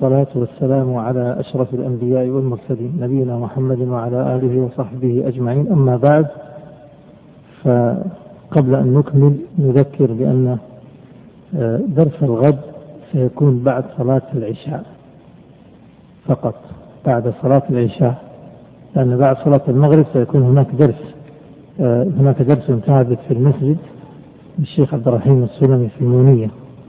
والصلاة والسلام على أشرف الأنبياء والمرسلين نبينا محمد وعلى آله وصحبه أجمعين. أما بعد، فقبل أن نكمل نذكر بأن درس الغد سيكون بعد صلاة العشاء فقط، بعد صلاة العشاء، لأن بعد صلاة المغرب سيكون هناك درس ثابت في المسجد للشيخ عبد الرحيم السلمي في المونية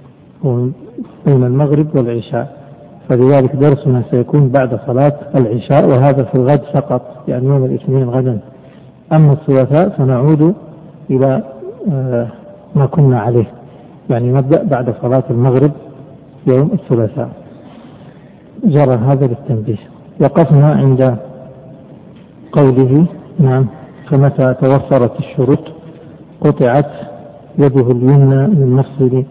بين المغرب والعشاء، فلذلك درسنا سيكون بعد صلاة العشاء، وهذا في الغد فقط، يعني يوم الاثنين غدا. أما الثلاثاء سنعود إلى ما كنا عليه، يعني نبدأ بعد صلاة المغرب يوم الثلاثاء. جرى هذا للتنبيه. وقفنا عند قوله نعم فمتى توفرت الشروط قطعت يده اليمنى من مفصل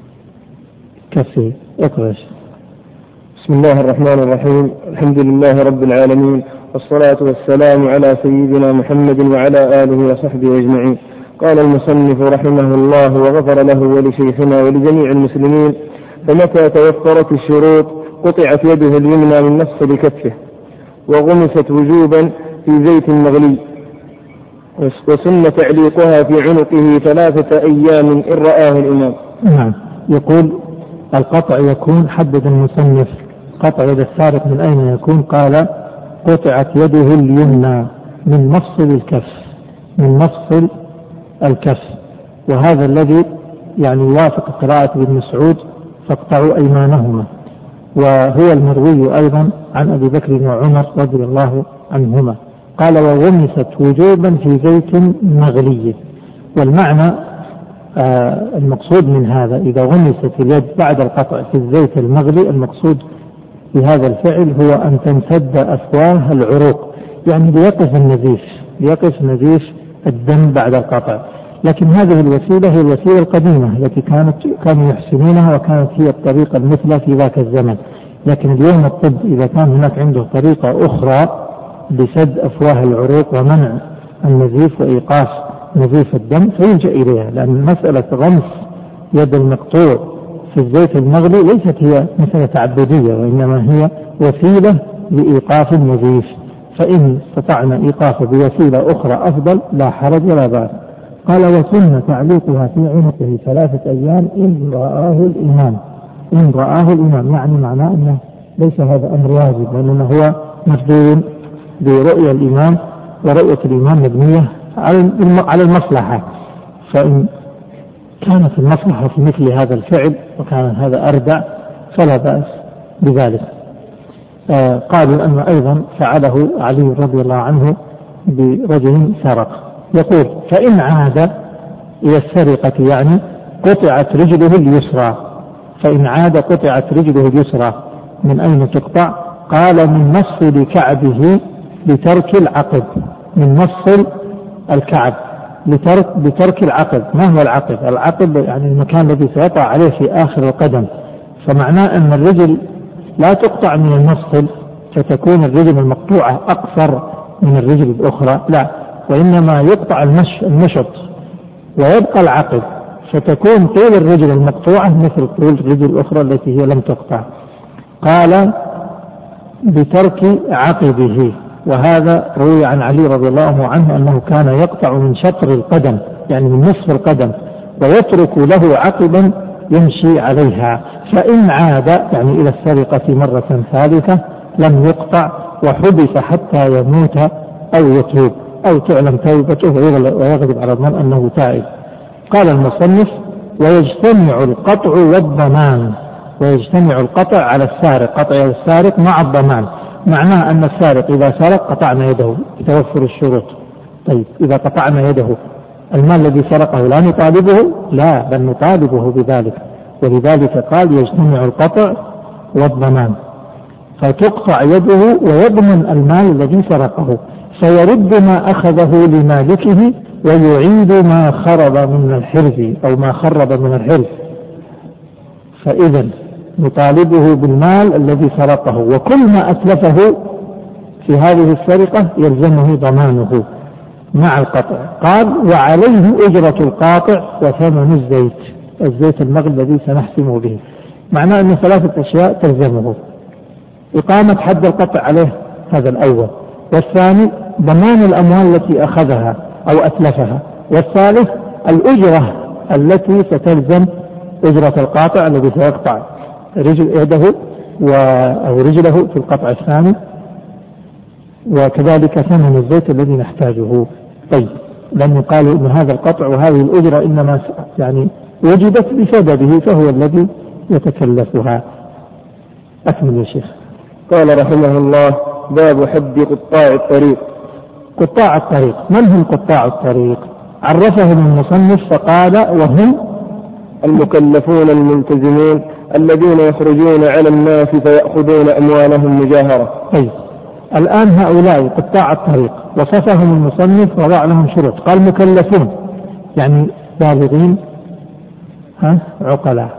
كفه. اقرأ. بسم الله الرحمن الرحيم. الحمد لله رب العالمين، والصلاة والسلام على سيدنا محمد وعلى آله وصحبه أجمعين. قال المصنف رحمه الله وغفر له ولشيخنا ولجميع المسلمين: فمتى توفرت الشروط قطعت يده اليمنى من مفصل كفه وغمست وجوبا في زيت مغلي، وسن تعليقها في عنقه 3 أيام إن رآه الإمام. نعم. يقول القطع يكون، حدد المصنف قطع يد السارق من أين يكون، قال قطعت يده اليمنى من مفصل الكف، من مفصل الكف، وهذا الذي يعني يوافق قراءة ابن مسعود فاقطعوا أيمانهما، وهو المروي أيضا عن أبي بكر وعمر رضي الله عنهما. قال وغمست وجوبا في زيت مغلي، والمعنى المقصود من هذا إذا غمست اليد بعد القطع في الزيت المغلي، المقصود بهذا الفعل هو أن تمتد أفواه العروق، يعني ليقف نزيف الدم بعد القطع. لكن هذه الوسيلة هي الوسيلة القديمة التي كانوا يحسنونها، وكانت هي الطريقة المثلى في ذاك الزمن. لكن اليوم الطب إذا كان هناك عنده طريقة أخرى لسد أفواه العروق ومنع النزيف وإيقاف نزيف الدم فيلجأ إليها، لأن مسألة غمس يد المقطوع في الزيت المغلي ليست هي مسألة تعبدية، وإنما هي وسيلة لإيقاف النزيف، فإن استطعنا إيقافه بوسيلة أخرى أفضل لا حرج ولا بأس. قال وسن تعليقها في عنقه 3 أيام إن رآه الإمام، يعني معناه أنه ليس هذا أمر واجب، وإنما هو مفضول برؤية الإمام، ورؤية الإمام مبنية على المصلحة، فإن كانت المصلحة في مثل هذا الفعل وكان هذا أردع فلا بأس بذلك. قالوا أن أيضا فعله علي رضي الله عنه برجل سرق. يقول فإن عاد إلى السرقة يعني قطعت رجله اليسرى، فإن عاد قطعت رجله اليسرى. من أين تقطع؟ قال من مفصل كعبه لترك العقب، من مفصل الكعب لترك العقب. ما هو العقب؟ العقب يعني المكان الذي سيقع عليه في آخر القدم، فمعناه أن الرجل لا تقطع من المفصل فتكون الرجل المقطوعة أقصر من الرجل الأخرى، لا، وإنما يقطع المشط ويبقى العقب، فتكون طول الرجل المقطوعة مثل طول الرجل الأخرى التي هي لم تقطع. قال بترك عقبه، وهذا روي عن علي رضي الله عنه أنه كان يقطع من شطر القدم، يعني من نصف القدم، ويترك له عقبا يمشي عليها. فإن عاد يعني إلى السرقة مرة ثالثة لم يقطع وحبس حتى يموت أو يتوب أو تعلم توبته ويغلب على الظن أنه تائب. قال المصنف ويجتمع القطع والضمان، ويجتمع القطع على السارق، قطع السارق مع الضمان، معناه أن السارق إذا سرق قطعنا يده بتوفر الشروط. طيب إذا قطعنا يده المال الذي سرقه لا نطالبه؟ لا، بل نطالبه بذلك، ولذلك قال يجتمع القطع والضمان، فتقطع يده ويضمن المال الذي سرقه، فيرد ما أخذه لمالكه ويعيد ما خرب من الحرز أو ما خرب من الحرز. فإذا نطالبه بالمال الذي سرقه، وكل ما أتلفه في هذه السرقة يلزمه ضمانه مع القطع. قال وعليه أجرة القاطع وثمن الزيت المغلي الذي سنحسم به. معناه أن 3 أشياء تلزمه: إقامة حد القطع عليه، هذا الأول. والثاني ضمان الأموال التي أخذها أو أتلفها. والثالث الأجرة التي ستلزم أجرة القاطع الذي سيقطع يده أو رجله في القطع الثاني، وكذلك ثمن الزيت الذي نحتاجه. طيب، لم يقال إن هذا القطع وهذه الأجرة إنما يعني وجدت بسببه فهو الذي يتكلفها. أكمل يا شيخ. قال رحمه الله: باب حد قطاع الطريق. قطاع الطريق، من هم قطاع الطريق؟ عرفهم المصنف فقال: وهم المكلفون الملتزمون الذين يخرجون على الناس فيأخذون أموالهم مجاهرة. طيب، الآن هؤلاء قطاع الطريق وصفهم المصنف وضع لهم شروط. قال مكلفون يعني بالغين عقلاء،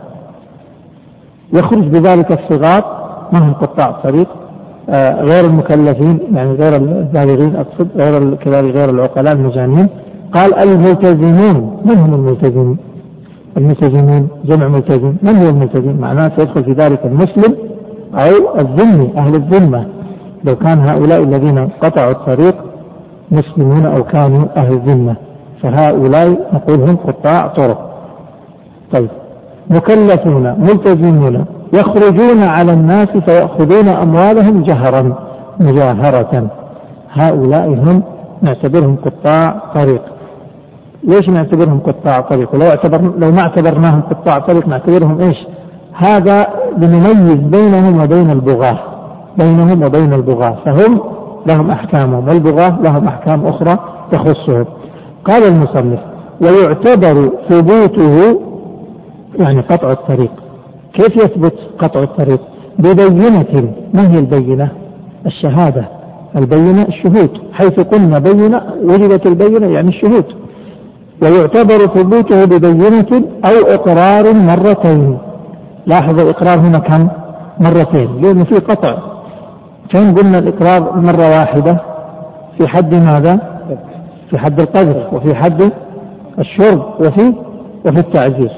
يخرج بذلك الصغار ما هم قطاع الطريق، غير المكلفين يعني غير البالغين، أقصد غير العقلاء المجانين. قال الملتزمون، من هم الملتزمين؟ الملتزمين جمع ملتزم. من هو الملتزم؟ معناه سيدخل في ذلك المسلم أو الذمي، أهل الذمة، لو كان هؤلاء الذين قطعوا الطريق مسلمون أو كانوا أهل الذمة، فهؤلاء نقول هم قطاع طرق. طيب، مكلفون ملتزمون يخرجون على الناس فيأخذون أموالهم مجاهرة، هؤلاء هم نعتبرهم قطاع طريق. ليش نعتبرهم قطاع طريق؟ لو ما اعتبرناهم قطاع طريق نعتبرهم ايش؟ هذا لنميز بينهم وبين البغاة، فهم لهم أحكامهم والبغاة لهم أحكام أخرى تخصهم. قال المصنف: ويعتبر ثبوته يعني قطع الطريق. كيف يثبت قطع الطريق؟ ببينة. ما هي البينة؟ الشهادة. البينة الشهود، حيث قلنا بينة وجدت البينة يعني الشهود. ويعتبر ثبوته ببينة أو إقرار مرتين. لاحظ الإقرار هنا كم؟ مرتين، لأنه في قطع. كان قلنا الإقرار مرة واحدة في حد ماذا؟ في حد القذف، وفي حد الشرب، وفي التعزير.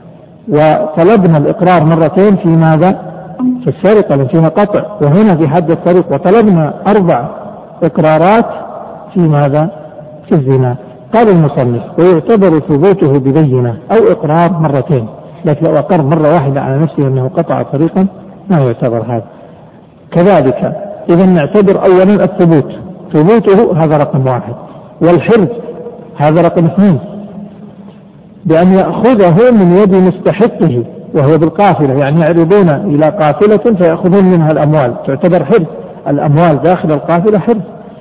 وطلبنا الإقرار مرتين في ماذا؟ في السرقة لأن فيها قطع، وهنا في حد الطريق. وطلبنا 4 إقرارات في ماذا؟ في الزنا. قال المصنف: ويعتبر ثبوته ببينة أو إقرار مرتين، لكن لو أقر مرة واحدة على نفسه أنه قطع طريقا ما يعتبر هذا. كذلك إذا نعتبر أولا الثبوت، ثبوته هذا رقم 1، والحرز هذا رقم 2، بأن يأخذه من يد مستحقه وهو بالقافلة، يعني يعرضون إلى قافلة فيأخذون منها الأموال، تعتبر حرز، الأموال داخل القافلة حرز.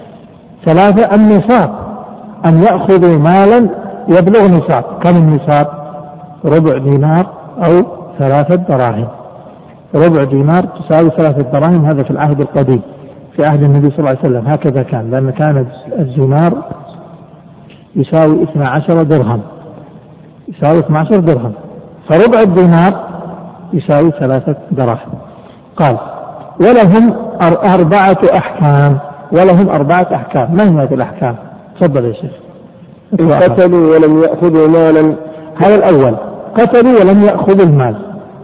3 النصاب، أن يأخذوا مالا يبلغ نصاب. كم النصاب؟ ربع دينار أو 3 دراهم. ربع دينار تساوي 3 دراهم، هذا في العهد القديم، في عهد النبي صلى الله عليه وسلم هكذا كان، لأن كان الدينار يساوي 12 درهم، يساوي 12 درهم، فربع الدينار يساوي 3 دراهم. قال: ولهم 4 أحكام. ولهم 4 أحكام. ما هي هذه الأحكام؟ تفضل يا شيخ. إن قتلوا ولم يأخذوا مالا. هذا الأول، قتلوا ولم يأخذوا المال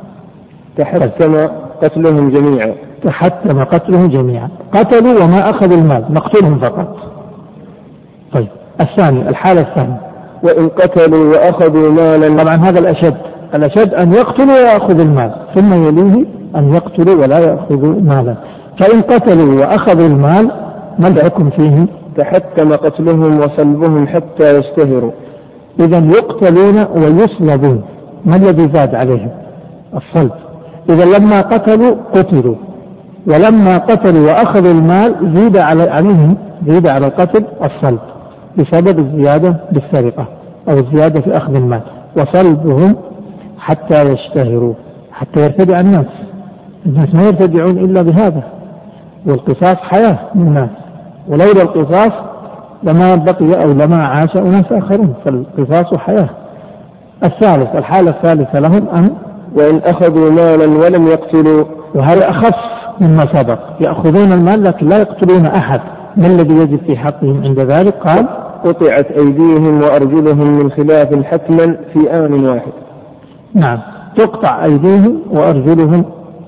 تحتم قتلهم جميعا. تحتم قتلهم جميعا. قتلوا وما أخذوا المال نقتلهم فقط. طيب، الثاني، الحالة الثانية: وإن قتلوا وأخذوا مالا. طبعا هذا الأشد أن يقتلوا ويأخذوا المال، ثم يليه أن يقتلوا ولا يأخذوا مالا. فإن قتلوا وأخذوا المال ما الحكم فيه؟ تحتم قتلهم وصلبهم حتى يشتهروا. إذا يقتلون ويصلبون. ما الذي زاد عليهم؟ الصلب. إذا لما قتلوا قتلوا، ولما قتلوا وأخذوا المال زيد على القتل الصلب بسبب الزيادة بالسرقة أو الزيادة في أخذ المال. وصلبهم حتى يشتهروا، حتى يرتدع الناس ما يرتدعون إلا بهذا، والقصاص حياة من الناس، ولولا القصاص لما بقي أو لما عاش أناس آخرون، فالقصاص حياة. الثالث، الحالة الثالثة لهم أن وإن أخذوا مالا ولم يقتلوا. وهذا أخف مما سبق، يأخذون المال لكن لا يقتلون أحد. ما الذي يجب في حقهم عند ذلك؟ قال: قطعت أيديهم وأرجلهم من خلاف حتما في آن واحد. نعم، تقطع أيديهم وأرجلهم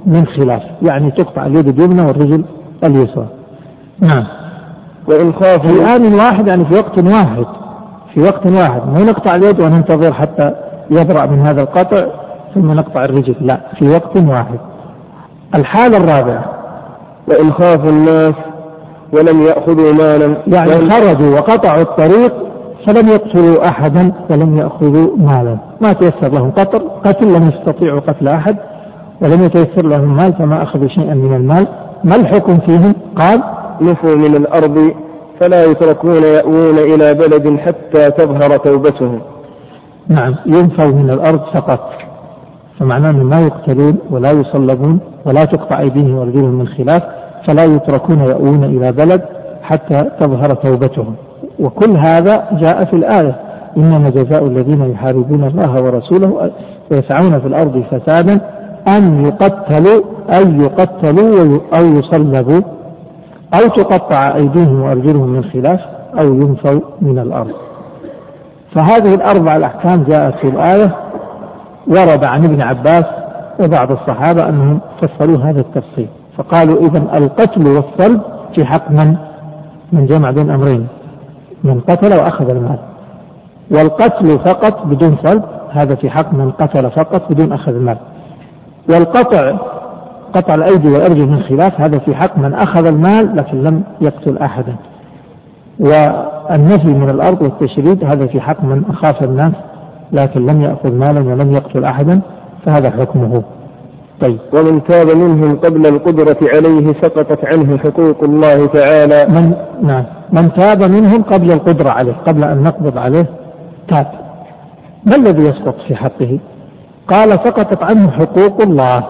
من خلاف، يعني تقطع اليد اليمنى والرجل اليسرى. نعم. وإن خافوا في آن واحد، يعني في وقت واحد، في وقت واحد، ما نقطع اليد وننتظر حتى يبرأ من هذا القطع ثم نقطع الرجل، لا، في وقت واحد. الحالة الرابعة: وإن خافوا الناس ولم يأخذوا مالا، يعني خرجوا وقطعوا الطريق فلم يقتلوا أحدا ولم يأخذوا مالا، ما تيسر لهم قتل، لم يستطيعوا قتل أحد ولم يتيسر لهم مال فما أخذوا شيئا من المال، ما الحكم فيهم؟ قال: نفوا من الأرض فلا يتركون يأوون إلى بلد حتى تظهر توبتهم. نعم، ينفوا من الأرض فقط، فمعناه أنهم ما يقتلون ولا يصلبون ولا تقطع أيديهم وأرجلهم من خلاف، فلا يتركون يأوون إلى بلد حتى تظهر توبتهم. وكل هذا جاء في الآية: إنما جزاء الذين يحاربون الله ورسوله ويسعون في الأرض فسادا أن يقتلوا أو يصلبوا أو تقطع أيديهم وأرجلهم من خلاف أو ينفوا من الأرض. فهذه الأربع الأحكام جاءت في الآية. ورد عن ابن عباس وبعض الصحابة أنهم فسروا هذا التفصيل، فقالوا: إذن القتل والصلب في حق من جمع بين أمرين، من قتل وأخذ المال، والقتل فقط بدون صلب هذا في حق من قتل فقط بدون أخذ المال، قطع الأيدي والأرجل من خلاف هذا في حق من أخذ المال لكن لم يقتل أحدا، والنفي من الأرض والتشريد هذا في حق من أخاف الناس لكن لم يأخذ مالا ولم يقتل أحدا، فهذا حكمه. طيب. ومن تاب منهم قبل القدرة عليه سقطت عنه حقوق الله تعالى. من تاب منهم قبل القدرة عليه، قبل أن نقبض عليه تاب، ما الذي يسقط في حقه؟ قال: سقطت عنه حقوق الله،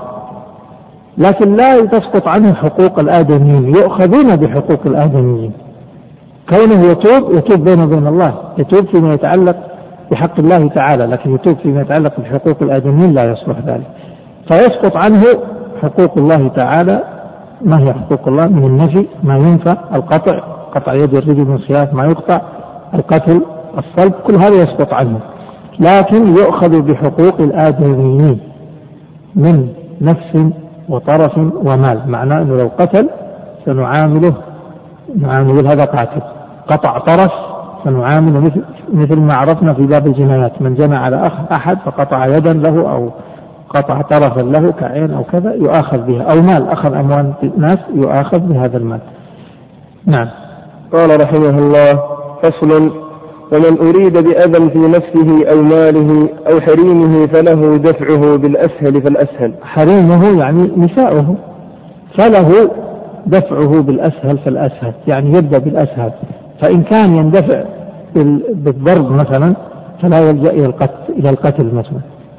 لكن لا تسقط عنه حقوق الآدميين، يؤخذون بحقوق الآدميين، كونه يتوب بينه وبين الله، يتوب فيما يتعلق بحق الله تعالى، لكن يتوب فيما يتعلق بحقوق الآدميين لا يصلح ذلك، فيسقط عنه حقوق الله تعالى. ما هي حقوق الله؟ من النفي ما ينفى، القطع، قطع يد الرجل من خلاف ما يقطع، القتل، الصلب، كل هذا يسقط عنه، لكن يؤخذ بحقوق الآدميين من نفس وطرف ومال. معناه أنه لو قتل سنعامل هذا قاتل، قطع طرف سنعامله مثل ما عرفنا في باب الجنايات: من جنى على أحد فقطع يدا له أو قطع طرفا له كعين أو كذا يؤاخذ بها، أو مال، أخذ أموال الناس يؤاخذ بهذا المال. نعم. قال رحمه الله: فصل: ومن أريد بأذى في نفسه أو ماله أو حريمه فله دفعه بالأسهل فالأسهل. حريمه يعني نساؤه، فله دفعه بالأسهل فالأسهل، يعني يبدأ بالأسهل، فإن كان يندفع بالضرب مثلا فلا يلجأ إلى القتل مثلا،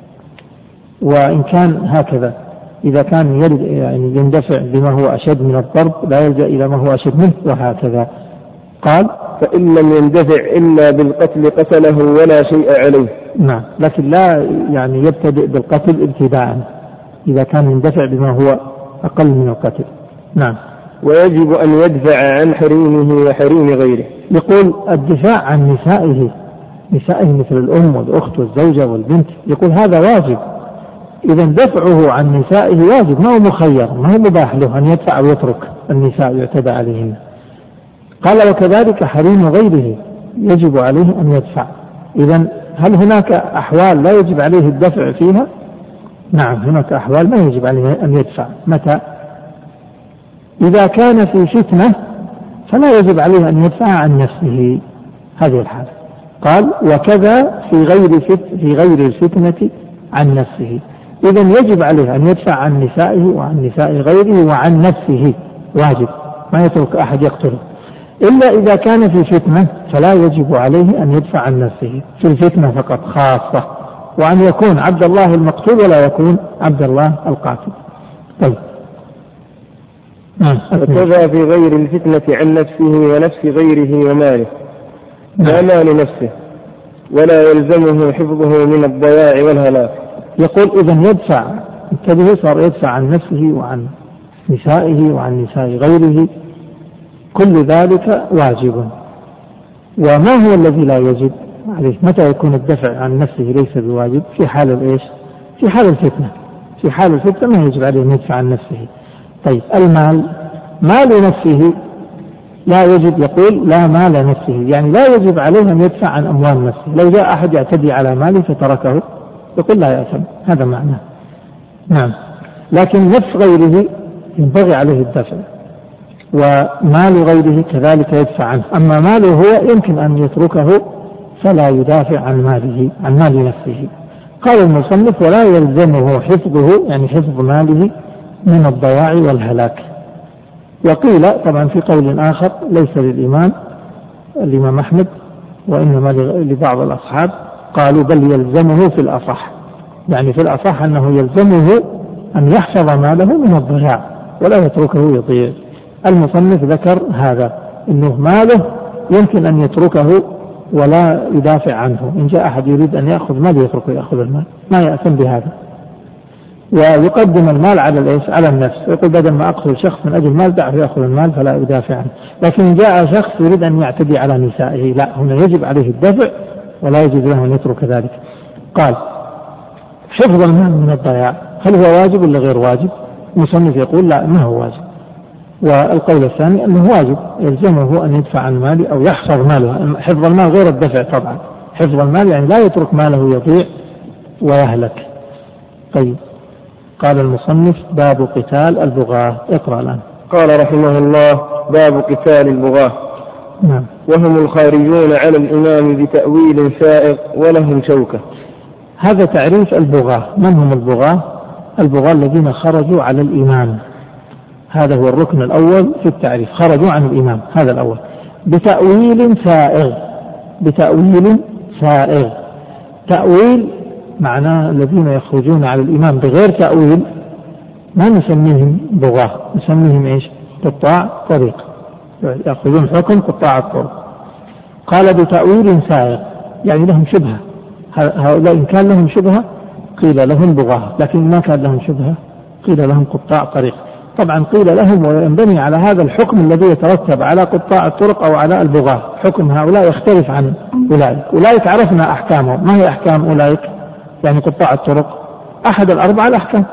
وإن كان هكذا إذا كان يعني يندفع بما هو أشد من الضرب لا يلجأ إلى ما هو أشد منه، وهكذا. قال: فإن لم يندفع إلا بالقتل قتله ولا شيء عليه. نعم، لكن لا يعني يبتدئ بالقتل ابتداء إذا كان يندفع بما هو أقل من القتل. نعم. ويجب أن يدفع عن حريمه وحريم غيره. يقول: الدفاع عن نسائه مثل الأم والأخت والزوجة والبنت، يقول هذا واجب. إذا دفعه عن نسائه واجب، ما هو مخير، ما هو مباح له أن يدفع أو يترك النساء يعتدى عليهن. قال: وكذلك حريم غيره يجب عليه أن يدفع. إذا هل هناك أحوال لا يجب عليه الدفع فيها؟ نعم، هناك أحوال ما يجب عليه أن يدفع. متى؟ إذا كان في فتنة فلا يجب عليه أن يدفع عن نفسه، هذه الحالة. قال: وكذا في غير الفتنة عن نفسه. إذا يجب عليه أن يدفع عن نسائه وعن نساء غيره وعن نفسه، واجب، ما يترك أحد يقتله. إلا إذا كان في فتنة فلا يجب عليه أن يدفع عن نفسه، في الفتنة فقط خاصة، وأن يكون عبد الله المقتول ولا يكون عبد الله القاتل. طيب. وكذا في غير الفتنة عن نفسه ونفس غيره وماله، لا مال نفسه، ولا يلزمه حفظه من الضياع والهلاك. يقول: إذن يدفع، انتبه، صار يدفع عن نفسه وعن نسائه وعن نساء غيره، كل ذلك واجب. وما هو الذي لا يجب عليه؟ متى يكون الدفع عن نفسه ليس بواجب؟ في حال الإيش؟ في حال الفتنة. في حال الفتنة ما يجب عليه أن يدفع عن نفسه. طيب المال، مال نفسه لا يجب، يقول لا مال نفسه، يعني لا يجب عليه أن يدفع عن أموال نفسه. لو جاء أحد يعتدي على ماله فتركه يقول لا يأثم، هذا معناه. نعم، لكن نفس غيره ينبغي عليه الدفع، ومال غيره كذلك يدفع عنه. أما ماله هو يمكن أن يتركه فلا يدافع عن ماله، عن مال نفسه. قال المصنف ولا يلزمه حفظه، يعني حفظ ماله من الضياع والهلاك. وقيل طبعا في قول آخر ليس للإمام الإمام أحمد وإنما لبعض الأصحاب، قالوا بل يلزمه في الأصح، يعني في الأصح أنه يلزمه أن يحفظ ماله من الضياع ولا يتركه يضيع. المصنف ذكر هذا، إنه ماله يمكن أن يتركه ولا يدافع عنه. إن جاء أحد يريد أن يأخذ مال يتركه يأخذ المال، ما يأثم بهذا. ويقدم المال على الإيش؟ على النفس، يقول بدل ما أقتل شخص من أجل المال دعه يأخذ المال فلا يدافع عنه. لكن إن جاء شخص يريد أن يعتدي على نسائه، لا، هنا يجب عليه الدفع ولا يجب له أن يترك ذلك. قال حفظ المال من الضياع، هل هو واجب ولا غير واجب؟ المصنف يقول لا، ما هو واجب. والقول الثاني أنه واجب، يلزمه أن يدفع عن ماله أو يحفظ ماله. حفظ المال غير الدفع طبعا، حفظ المال يعني لا يترك ماله يضيع ويهلك. طيب، قال المصنف باب قتال البغاة. اقرأ الآن. قال رحمه الله باب قتال البغاة. نعم. وهم الخارجون على الإمام بتأويل سائغ ولهم شوكة. هذا تعريف البغاة. من هم البغاة؟ البغاة الذين خرجوا على الإمام، هذا هو الركن الأول في التعريف، خرجوا عن الإمام، هذا الأول. بتأويل سائغ، بتأويل سائغ. تأويل معناه الذين يخرجون على الإمام بغير تأويل ما نسميهم بغاة، نسميهم إيش؟ قطاع طريق، يأخذون حكم قطاع الطرق. قال بتأويل سائغ يعني لهم شبهة. هؤلاء إن كان لهم شبهة قيل لهم بغاة، لكن ما كان لهم شبهة قيل لهم قطاع طريق. طبعا قيل لهم وينبني على هذا الحكم الذي يترتب على قطاع الطرق أو على البغاة. حكم هؤلاء يختلف عن أولئك عرفنا أحكامهم. ما هي أحكام أولئك؟ يعني قطاع الطرق أحد الأربع الأحكام،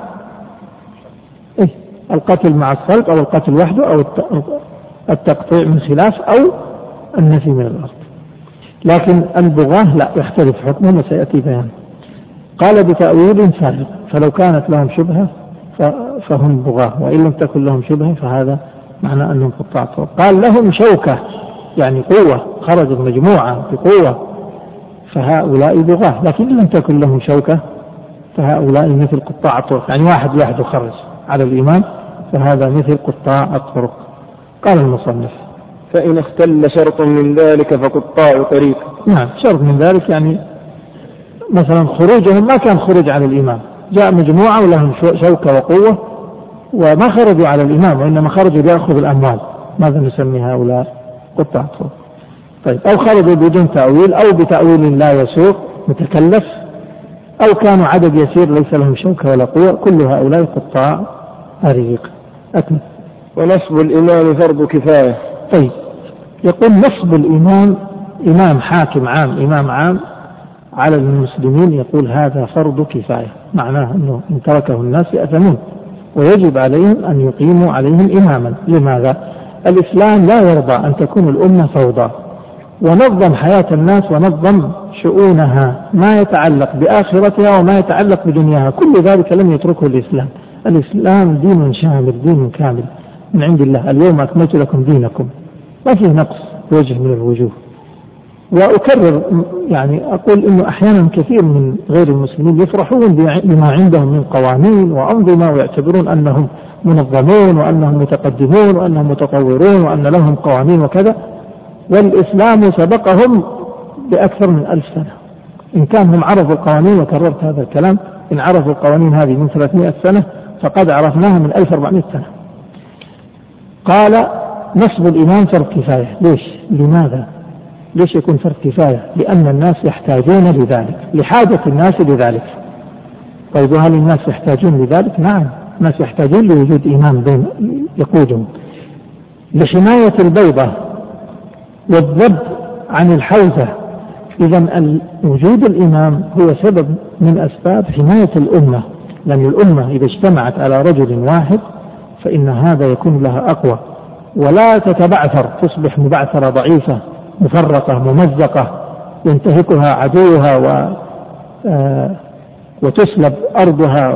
إيه؟ القتل مع السلب أو القتل وحده أو التقطيع من خلاف أو النفي من الأرض. لكن البغاة لا، يختلف حكمهم وسيأتي بيان. قال بتأويل سابق، فلو كانت لهم شبهة فهم بغاة، وإن لم تكن لهم شبهة فهذا معنى أنهم قطاع طرق. قال لهم شوكة يعني قوة، خرجت مجموعة بقوة، فهؤلاء بغاة. لكن إن لم تكن لهم شوكة فهؤلاء مثل قطاع الطرق، يعني واحد لوحده خرج على الإمام فهذا مثل قطاع الطرق. قال المصنف فإن اختل شرط من ذلك فقطاع طريق. نعم، شرط من ذلك يعني مثلا خروجهم ما كان خروج على الإمام، جاء مجموعة ولهم شوكة وقوة وما خرجوا على الإمام وإنما خرجوا ليأخذوا الأموال، ماذا نسمي هؤلاء؟ قطاع طرق. طيب، أو خرجوا بدون تأويل أو بتأويل لا يسوق متكلف، أو كانوا عدد يسير ليس لهم شوكة ولا قوة، كل هؤلاء قطاع طريق. أكمل. ونصب الإمام فرض كفاية. طيب، يقول نصب الإمام، إمام حاكم عام، إمام عام على المسلمين، يقول هذا فرض كفاية، معناه أنه إن تركه الناس يأثمون ويجب عليهم أن يقيموا عليهم إماما. لماذا؟ الإسلام لا يرضى أن تكون الأمة فوضى، ونظم حياة الناس ونظم شؤونها، ما يتعلق بآخرتها وما يتعلق بدنياها، كل ذلك لم يتركه الإسلام. الإسلام دين شامل، دين كامل من عند الله. اليوم أكملت لكم دينكم، ما فيه نقص وجه من الوجوه. وأكرر يعني أقول إنه أحيانا كثير من غير المسلمين يفرحون بما عندهم من قوانين وأنظمة ويعتبرون أنهم منظمون وأنهم متقدمون وأنهم متطورون وأن لهم قوانين وكذا، والإسلام سبقهم بأكثر من 1000 سنة. إن كان هم عرفوا القوانين، وكررت هذا الكلام، إن عرفوا القوانين هذه من 300 سنة فقد عرفناها من 1400 سنة. قال نصب الإمام فرض كفاية. ليش؟ لماذا؟ ليش يكون فرض كفاية؟ لأن الناس يحتاجون لذلك، لحاجة الناس لذلك. طيب، وهل الناس يحتاجون لذلك؟ نعم، الناس يحتاجون لوجود إمام يقودهم. لحماية البيضة والذب عن الحوزة. إذن وجود الإمام هو سبب من أسباب حماية الأمة لأن الأمة إذا اجتمعت على رجل واحد فإن هذا يكون لها أقوى، ولا تتبعثر، تصبح مبعثرة ضعيفة مفرقة ممزقة ينتهكها عدوها وتسلب أرضها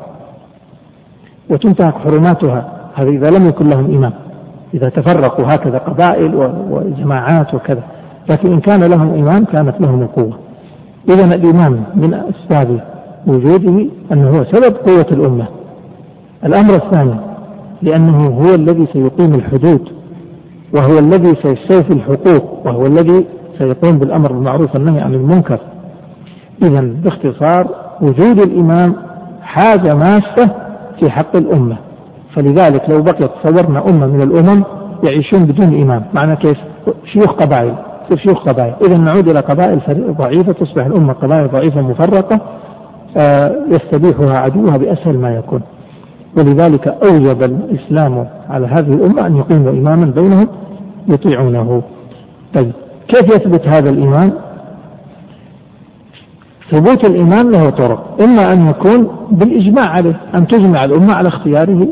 وتنتهك حرماتها. هذا إذا لم يكن لهم إمام، إذا تفرقوا هكذا قبائل وجماعات وكذا. لكن إن كان لهم إمام كانت لهم القوة. إذن الإمام من أسباب وجوده أنه هو سبب قوة الأمة. الأمر الثاني لأنه هو الذي سيقيم الحدود، وهو الذي سيستوفي الحقوق، وهو الذي سيقوم بالأمر بالمعروف والنهي عن المنكر. إذن باختصار وجود الإمام حاجة ماسة في حق الأمة. فلذلك لو بقيت تصورنا أمة من الأمم يعيشون بدون إمام، معنى كيف؟ شيوخ قبائل، شيوخ قبائل. إذا نعود إلى قبائل ضعيفة، تصبح الأمة قبائل ضعيفة مفرقة يستبيحها عدوها بأسهل ما يكون. ولذلك أوجب الإسلام على هذه الأمة أن يقيموا إماما بينهم يطيعونه. طيب كيف يثبت هذا الإمام؟ ثبوت الإمام له طرق، إما أن يكون بالإجماع عليه، أن تجمع الأمة على اختياره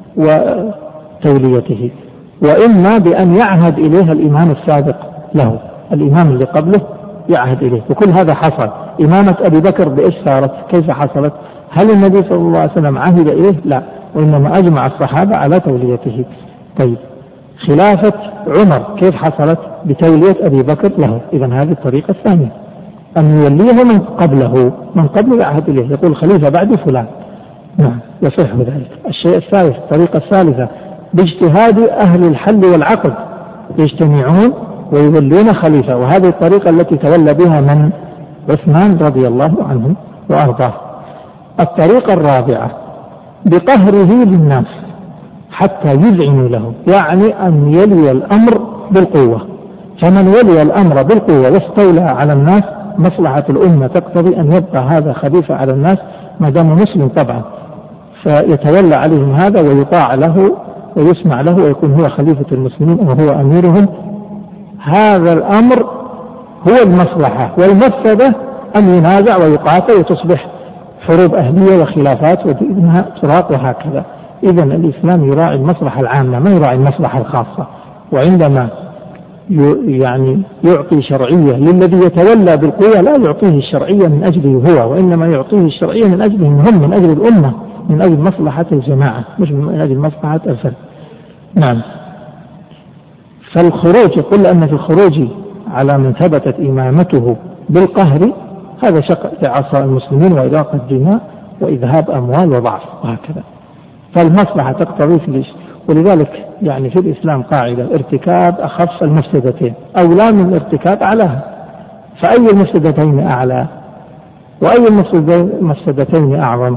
وتوليته، وإما بأن يعهد إليه الإمام السابق له، الإمام اللي قبله يعهد إليه. وكل هذا حصل. إمامة أبي بكر بإيش صارت؟ كيف حصلت؟ هل النبي صلى الله عليه وسلم عهد إليه؟ لا، وإنما أجمع الصحابة على توليته. طيب خلافة عمر كيف حصلت؟ بتولية أبي بكر له. إذن هذه الطريقة الثانية، أن يوليه من قبله، من قبله يعهد إليه، يقول خليفة بعد فلان. نعم يصح ذلك. الشيء الثالث، الطريقة الثالثة، باجتهاد أهل الحل والعقد يجتمعون ويولون خليفة، وهذه الطريقة التي تولى بها من؟ عثمان رضي الله عنه وأرضاه. الطريقة الرابعة بقهره للناس حتى يذعنوا له، يعني أن يلي الأمر بالقوة. فمن ولي الأمر بالقوة واستولى على الناس، مصلحة الأمة تقتضي أن يبقى هذا خليفة على الناس ما دام مسلم طبعا، فيتولى عليهم هذا ويطاع له ويسمع له ويكون هو خليفة المسلمين وهو أميرهم. هذا الأمر هو المصلحة، والمفسدة أن ينازع ويقاتل وتصبح حروب أهلية وخلافات ودينها تراق وهكذا. إذن الإسلام يراعي المصلحة العامة، ما يراعي المصلحة الخاصة. وعندما يعني يعطي شرعية للذي يتولى بالقوة لا يعطيه الشرعية من أجله هو، وإنما يعطيه الشرعية من أجلهم هم، من أجل الأمة، من أجل مصلحة الجماعة، مش من أجل مصلحة الفرد. نعم. فالخروج، يقول أن في الخروج على من ثبتت إمامته بالقهر هذا شق لعصا المسلمين وإراقة الدماء وإذهاب أموال وضعف وهكذا. فالمصلحة تقتضي في ولذلك يعني في الإسلام قاعدة: ارتكاب أخف المفسدتين أولى من ارتكاب أعلاها. فأي المفسدتين أعلى وأي المفسدتين أعظم؟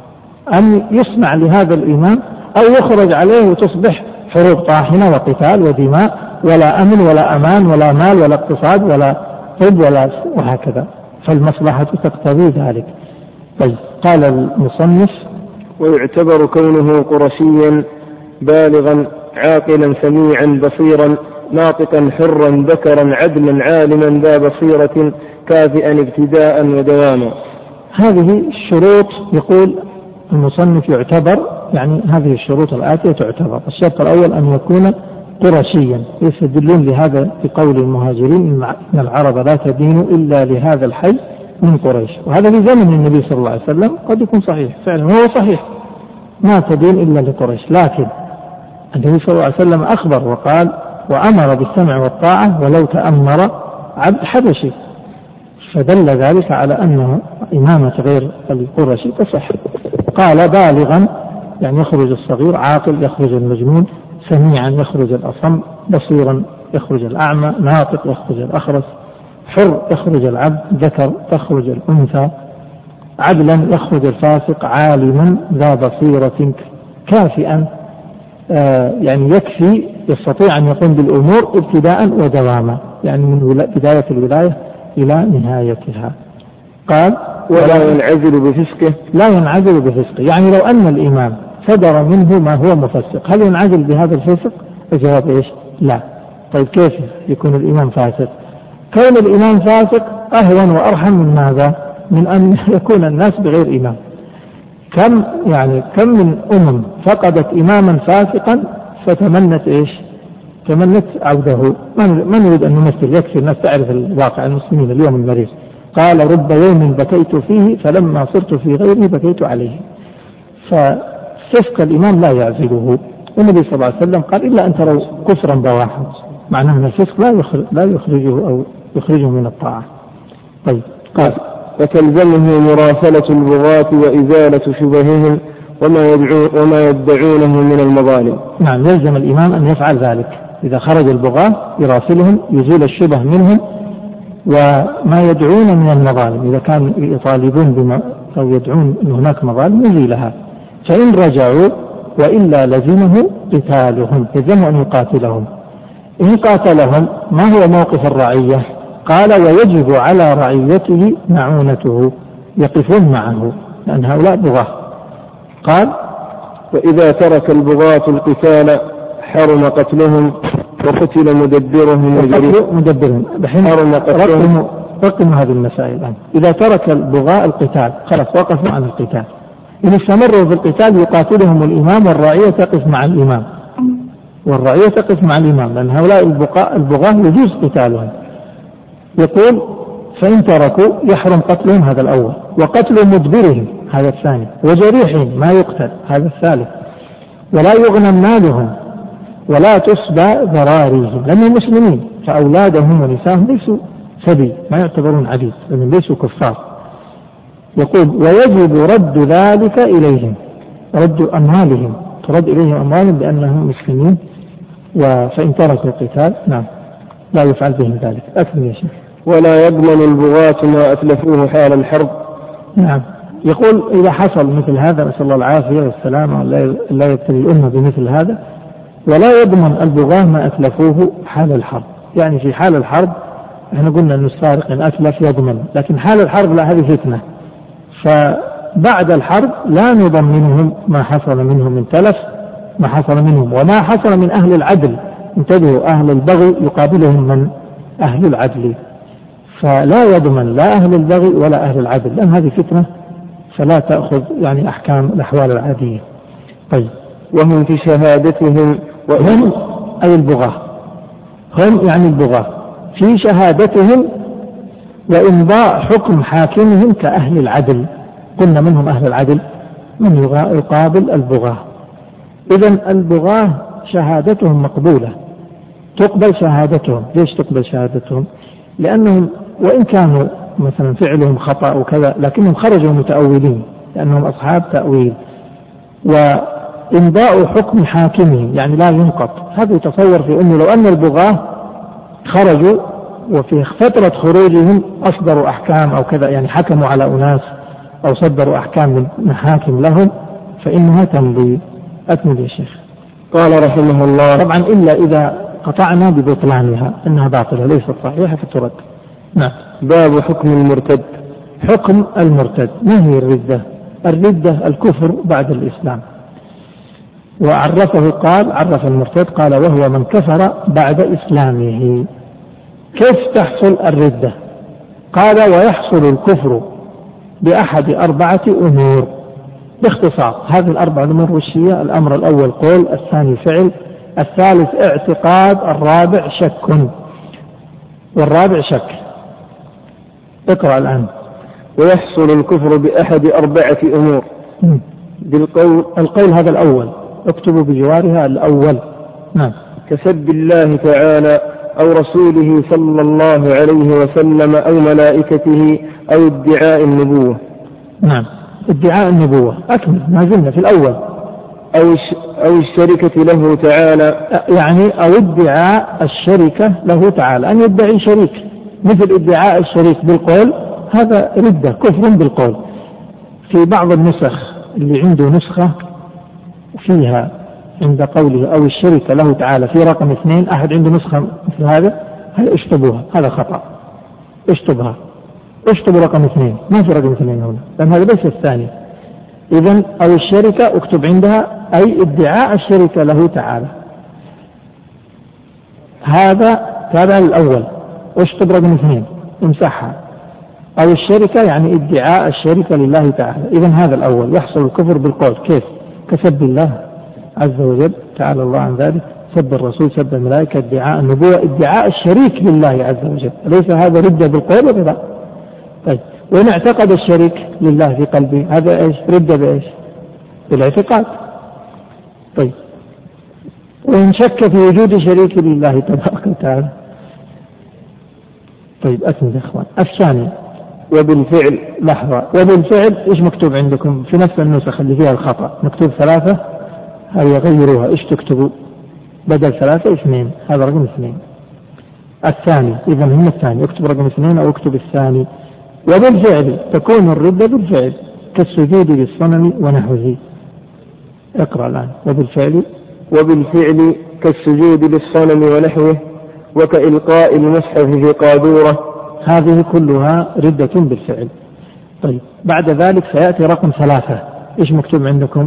أن يسمع لهذا الإمام أو يخرج عليه وتصبح حروب طاحنة وقتال ودماء، ولا أمن ولا أمان ولا مال ولا اقتصاد ولا طب ولا وهكذا. فالمصلحة تقتضي ذلك. طيب قال المصنف: ويعتبر كونه قرشيا بالغا عاقلا سميعا بصيرا ناطقا حرا ذكرا عدلا عالما ذا بصيرة كافئا ابتداء ودواما. هذه الشروط يقول المصنف يعتبر، يعني هذه الشروط الآتية تعتبر. الشرط الأول أن يكون قرشيا، يستدلون لهذا بقول المهاجرين: إن العرب لا تدين إلا لهذا الحي من قريش. وهذا في زمن النبي صلى الله عليه وسلم قد يكون صحيح فعلا، هو صحيح ما تدين إلا لقريش، لكن النبي صلى الله عليه وسلم أخبر وقال وأمر بالسمع والطاعة ولو تأمر عبد حبشي، فدل ذلك على أنه إمامة غير القرشي تصح. قال بالغا يعني يخرج الصغير، عاقل يخرج المجنون، سميعا يخرج الأصم، بصيرا يخرج الأعمى، ناطق يخرج الأخرس، حر يخرج العبد، ذكر تخرج الأنثى، عدلا يخرج الفاسق، عالما ذا بصيرة كافئا يعني يكفي، يستطيع أن يقوم بالأمور ابتداء ودواما، يعني من بداية الولاية إلى نهايتها. قال: ولا ينعزل بفسقه. لا ينعزل بفسقه، يعني لو أن الإمام صدر منه ما هو مفسق هل ينعزل بهذا الفسق؟ الجواب إيش؟ لا. طيب كيف يكون الإمام فاسق؟ كون الإمام فاسق أهون وأرحم من ماذا؟ من أن يكون الناس بغير إمام. كم من فقدت إماما فاسقا فتمنت إيش؟ تمنت عوده. ما نريد أن نمثل، يكفي الناس تعرف الواقع المسلمين اليوم المرير. قال رب يوم بكيت فيه فلما صرت في غيري بكيت عليه. ففسق الإمام لا يعزله. والنبي صلى الله عليه وسلم قال إلا أن تروا كفرا بواحا، معناه أن الفسق لا يخرجه أو يخرجه من الطاعة. طيب قال فتلزمه مراسلة البغاة وإزالة شبههم وما يدعونه من المظالم. نعم، يلزم الإمام أن يفعل ذلك. إذا خرج البغاة يراسلهم، يزيل الشبه منهم وما يدعون من المظالم. إذا كانوا يطالبون أو يدعون أن هناك مظالم يزيلها. فإن رجعوا وإلا لزمه قتالهم، يلزم أن يقاتلهم. إن قاتلهم ما هو موقف الرعية؟ قال ويجب على رعيته معونته، يقفون معه لأن هؤلاء بغاة. قال وإذا ترك البغاة القتال حرم قتلهم وقتل مدبرهم مدبرهم. حرم قتلهم. رقموا هذه المسائل الآن. إذا ترك البغاة القتال خلاص وقفوا عن القتال. إن استمروا في القتال يقاتلهم الإمام والرعية تقف مع الإمام، لأن هؤلاء البغاة يجوز قتالهم. يقول فإن تركوا يحرم قتلهم، هذا الأول، وقتل مدبرهم هذا الثاني، وجريحهم ما يقتل هذا الثالث، ولا يغنم مالهم ولا تسبى ذراريهم لأنهم مسلمين، فأولادهم ونساهم ليسوا سبي، ما يعتبرون عبيد لأنهم ليسوا كفار. يقول ويجب رد ذلك إليهم، رد أموالهم، ترد إليهم أموالهم بأنهم مسلمين. فإن تركوا القتال نعم لا يفعل بهم ذلك. أكمل يا شيخ. ولا يضمن البغاة ما أتلفوه حال الحرب. نعم، يقول إذا حصل مثل هذا نسأل الله العافية والسلامة لا يبتلي الأمة بمثل هذا. ولا يضمن البغاة ما أتلفوه حال الحرب. يعني في حال الحرب احنا قلنا أن السارق إن أتلف يضمن، لكن حال الحرب لا، هذه فتنة. فبعد الحرب لا نضمنهم ما حصل منهم من تلف، ما حصل منهم وما حصل من أهل العدل. انتبهوا، أهل البغي يقابلهم من أهل العدل، فلا يضمن لا أهل البغي ولا أهل العدل، لأن هذه فتنة فلا تأخذ يعني أحكام الأحوال العادية. طيب وهم في شهادتهم، وهم أي البغاة، هم يعني البغاة في شهادتهم وإمضاء حكم حاكمهم كأهل العدل. قلنا منهم أهل العدل من يقابل البغاة. إذن البغاة شهادتهم مقبولة، تقبل شهادتهم. ليش تقبل شهادتهم؟ لأنهم وإن كانوا مثلا فعلهم خطأ وكذا لكنهم خرجوا متأولين لأنهم أصحاب تأويل. وإمضاء حكم حاكمهم يعني لا ينقض. هذا يتصور في أنه لو أن البغاة خرجوا وفي فترة خروجهم أصدروا أحكام أو كذا، يعني حكموا على أناس أو صدروا أحكام من محاكم لهم، فإنها تمضي. أكمل يا شيخ. قال رحمه الله طبعا إلا إذا قطعنا ببطلانها أنها باطلة ليست صحيحة فترد. نعم. باب حكم المرتد. حكم المرتد ما هي الردة؟ الردة الكفر بعد الإسلام. وعرفه قال عرف المرتد قال وهو من كفر بعد إسلامه. كيف تحصل الردة؟ قال ويحصل الكفر بأحد 4 أمور. باختصار هذه ال4 أمور وشية: الأمر الأول قول، الثاني فعل، الثالث اعتقاد، الرابع شك، والرابع شك. اقرأ الآن. ويحصل الكفر بأحد 4 أمور. بالقول. القول هذا الأول، اكتبوا بجوارها الأول. نعم. كسب الله تعالى أو رسوله صلى الله عليه وسلم أو ملائكته أو ادعاء النبوة. نعم، ادعاء النبوة. أكمل، ما زلنا في الأول. أو الشركة له تعالى، يعني أو ادعاء الشركة له تعالى، أن يدعي شريك مثل ادعاء الشريك بالقول، هذا ردة كفر بالقول. في بعض النسخ اللي عنده نسخة فيها عند قوله أو الشركة له تعالى في رقم 2، أحد عنده نسخة مثل هذا اشطبوها، هذا خطأ. اشطبوا رقم 2، ما في رقم 2 هنا لأن هذا ليس الثاني. إذن أو الشركة اكتب عندها أي ادعاء الشركة له تعالى. هذا تابع الأول، اشطب رقم 2 امسحها. أو الشركة يعني ادعاء الشركة لله تعالى. إذن هذا الأول يحصل الكفر بالقول. كيف؟ كسب الله عز وجل تعالى الله عن ذلك، سب الرسول، سب الملائكة، ادعاء النبوة، ادعاء الشريك لله عز وجل. أليس هذا ردة بالقول ولا لا؟ طيب وإن اعتقد الشريك لله في قلبه هذا إيش؟ ردة بإيش؟ بالاعتقاد. طيب وإن شك في وجود شريك لله تبارك وتعالى. طيب أكمل يا إخوان. الثاني وبالفعل. لحظة، وبالفعل إيش مكتوب عندكم في نفس النسخ اللي فيها الخطأ؟ مكتوب 3، هل يغيروها؟ إيش تكتبوا بدل 3 2؟ هذا رقم 2. الثاني إذا هم الثاني، اكتب رقم 2 أو اكتب الثاني. وبالفعل تكون الردة بالفعل كالسجود للصنم ونحوه. اقرأ الآن. وبالفعل كالسجود للصنم ونحوه وكإلقاء المصحف في قادورة. هذه كلها ردة بالفعل. طيب بعد ذلك سيأتي رقم 3. إيش مكتوب عندكم؟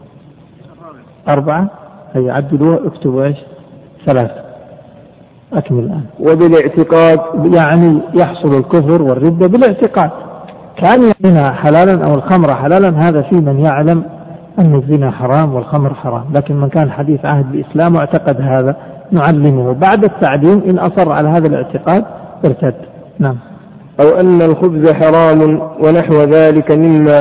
4. هي عدلوها اكتبوا إيش؟ 3. أكمل الآن. وبالاعتقاد يعني يحصل الكفر والردة بالاعتقاد. كان الزنا حلالا أو الخمر حلالا هذا في من يعلم أن الزنا حرام والخمر حرام، لكن من كان حديث عهد بالإسلام واعتقد هذا نعلمه بعد التعليم إن أصر على هذا الاعتقاد ارتد. نعم. أو أن الخبز حرام ونحو ذلك مما